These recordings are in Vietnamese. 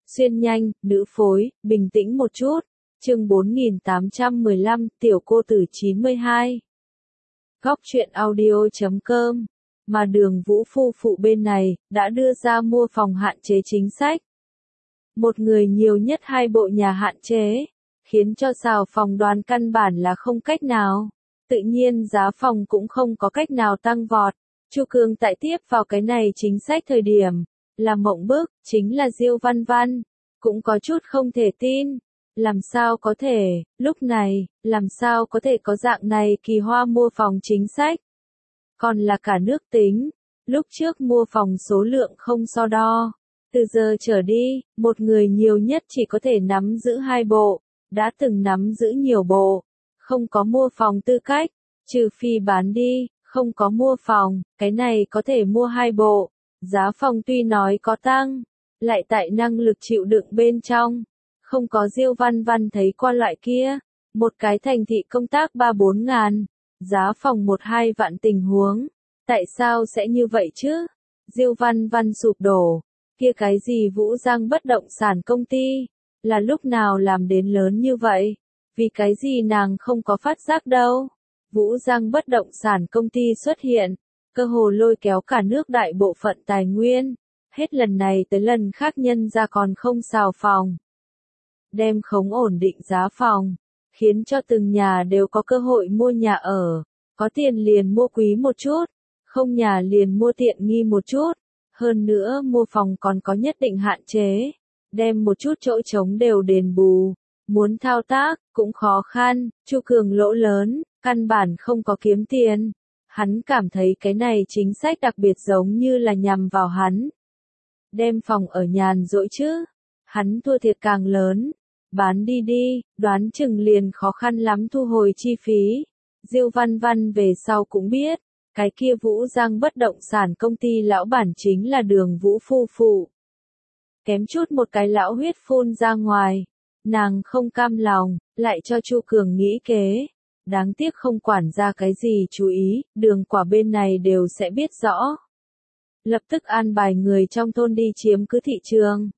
Xuyên nhanh, nữ phối, bình tĩnh một chút. Chương 4815, tiểu cô tử 92. Góc truyện audio.com. Mà Đường Vũ phu phụ bên này, đã đưa ra mua phòng hạn chế chính sách. Một người nhiều nhất 2 bộ nhà hạn chế, khiến cho xào phòng đoán căn bản là không cách nào. Tự nhiên giá phòng cũng không có cách nào tăng vọt. Chu Cương tại tiếp vào cái này chính sách thời điểm, là mộng bức, chính là Diêu Văn Văn, cũng có chút không thể tin. Làm sao có thể, lúc này, làm sao có thể có dạng này kỳ hoa mua phòng chính sách? Còn là cả nước tính, lúc trước mua phòng số lượng không so đo. Từ giờ trở đi, một người nhiều nhất chỉ có thể nắm giữ 2 bộ, đã từng nắm giữ nhiều bộ, không có mua phòng tư cách, trừ phi bán đi, không có mua phòng, cái này có thể mua 2 bộ. Giá phòng tuy nói có tăng, lại tại năng lực chịu đựng bên trong. Không có Diêu Văn Văn thấy qua loại kia, một cái thành thị công tác 3-4 ngàn, giá phòng 1-2 vạn tình huống. Tại sao sẽ như vậy chứ? Diêu Văn Văn sụp đổ, kia cái gì Vũ Giang bất động sản công ty, là lúc nào làm đến lớn như vậy? Vì cái gì nàng không có phát giác đâu? Vũ Giang bất động sản công ty xuất hiện, cơ hồ lôi kéo cả nước đại bộ phận tài nguyên, hết lần này tới lần khác nhân ra còn không xào phòng. Đem khống ổn định giá phòng, khiến cho từng nhà đều có cơ hội mua nhà ở, có tiền liền mua quý một chút, không nhà liền mua tiện nghi một chút, hơn nữa mua phòng còn có nhất định hạn chế, đem một chút chỗ trống đều đền bù, muốn thao tác, cũng khó khăn. Chu Cường lỗ lớn, căn bản không có kiếm tiền, hắn cảm thấy cái này chính sách đặc biệt giống như là nhằm vào hắn. Đem phòng ở nhàn rỗi chứ, hắn thua thiệt càng lớn. Bán đi đi, đoán chừng liền khó khăn lắm thu hồi chi phí. Diêu Văn Văn về sau cũng biết, cái kia Vũ Giang bất động sản công ty lão bản chính là Đường Vũ phu phụ. Kém chút một cái lão huyết phun ra ngoài, nàng không cam lòng, lại cho Chu Cường nghĩ kế. Đáng tiếc không quản ra cái gì chú ý, Đường Quả bên này đều sẽ biết rõ. Lập tức an bài người trong thôn đi chiếm cứ thị trường.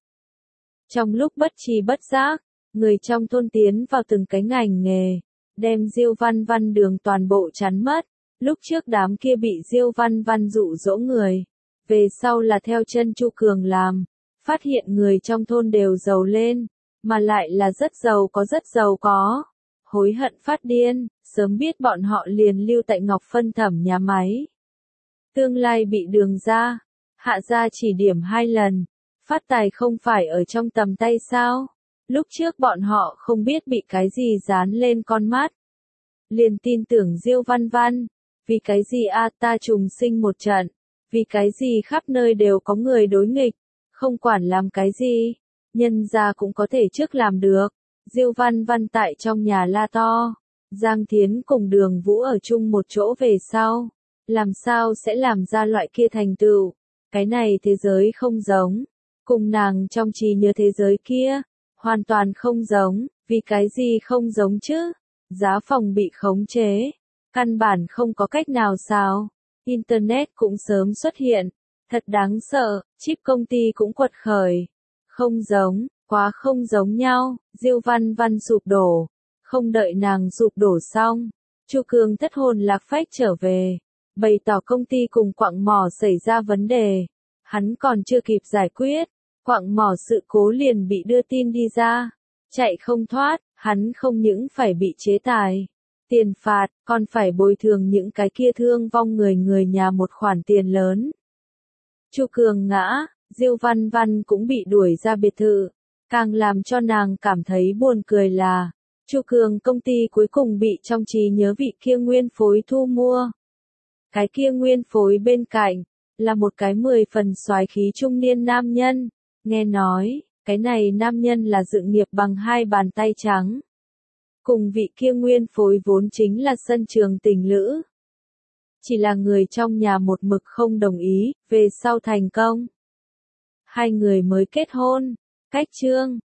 Trong lúc bất tri bất giác, người trong thôn tiến vào từng cái ngành nghề, đem Diêu Văn Văn đường toàn bộ chắn mất. Lúc trước đám kia bị Diêu Văn Văn dụ dỗ người, về sau là theo chân Chu Cường làm, phát hiện người trong thôn đều giàu lên, mà lại là rất giàu có. Hối hận phát điên, sớm biết bọn họ liền lưu tại Ngọc Phân Thẩm nhà máy. Tương lai bị Đường gia, Hạ gia chỉ điểm 2 lần, phát tài không phải ở trong tầm tay sao? Lúc trước bọn họ không biết bị cái gì dán lên con mắt. Liền tin tưởng Diêu Văn Văn, vì cái gì ta trùng sinh một trận, vì cái gì khắp nơi đều có người đối nghịch, không quản làm cái gì, nhân gia cũng có thể trước làm được. Diêu Văn Văn tại trong nhà la to, Giang Thiến cùng Đường Vũ ở chung một chỗ về sau, làm sao sẽ làm ra loại kia thành tựu, cái này thế giới không giống, cùng nàng trong trí nhớ thế giới kia. Hoàn toàn không giống, vì cái gì không giống chứ? Giá phòng bị khống chế, căn bản không có cách nào sao? Internet cũng sớm xuất hiện, thật đáng sợ, chip công ty cũng quật khởi. Không giống, quá không giống nhau, Diêu Văn Văn sụp đổ, không đợi nàng sụp đổ xong, Chu Cường thất hồn lạc phách trở về, bày tỏ công ty cùng quặng mỏ xảy ra vấn đề, hắn còn chưa kịp giải quyết. Quặng mỏ sự cố liền bị đưa tin đi ra, chạy không thoát, hắn không những phải bị chế tài, tiền phạt, còn phải bồi thường những cái kia thương vong người nhà một khoản tiền lớn. Chu Cường ngã, Diêu Văn Văn cũng bị đuổi ra biệt thự, càng làm cho nàng cảm thấy buồn cười là, Chu Cường công ty cuối cùng bị trong trí nhớ vị kia nguyên phối thu mua. Cái kia nguyên phối bên cạnh, là một cái 10 phần soái khí trung niên nam nhân. Nghe nói, cái này nam nhân là dự nghiệp bằng 2 bàn tay trắng. Cùng vị kia nguyên phối vốn chính là sân trường tình lữ. Chỉ là người trong nhà một mực không đồng ý, về sau thành công. 2 người mới kết hôn, cách chương,